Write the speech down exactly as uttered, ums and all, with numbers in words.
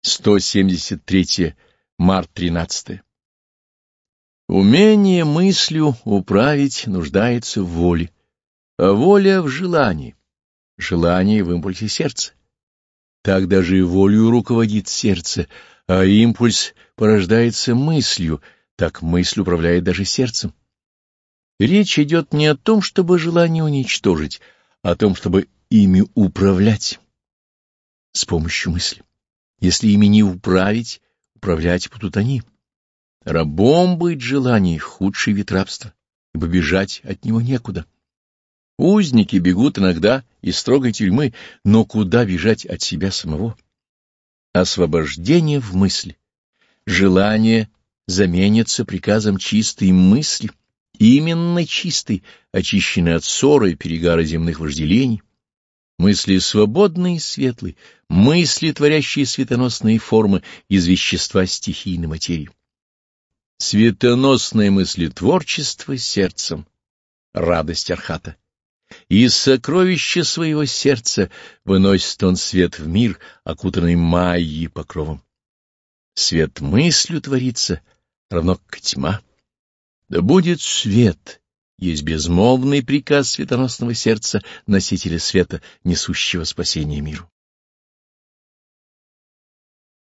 сто семьдесят третье. Март тринадцатое. Умение мыслью управить нуждается в воле, а воля в желании, желание в импульсе сердца. Так даже и волею руководит сердце, а импульс порождается мыслью, так мысль управляет даже сердцем. Речь идет не о том, чтобы желание уничтожить, а о том, чтобы ими управлять с помощью мысли. Если ими не управить, управлять будут они. Рабом быть желаний — худший вид рабства, ибо бежать от него некуда. Узники бегут иногда из строгой тюрьмы, но куда бежать от себя самого? Освобождение в мысли. Желание заменится приказом чистой мысли, именно чистой, очищенной от ссоры и перегара земных вожделений. Мысли свободные и светлые, мысли, творящие светоносные формы из вещества стихийной материи. Светоносные мысли творчества сердцем, радость архата. Из сокровища своего сердца выносит он свет в мир, окутанный майей покровом. Свет мыслью творится, равно как тьма. Да будет свет, есть безмолвный приказ светоносного сердца, носителя света, несущего спасение миру.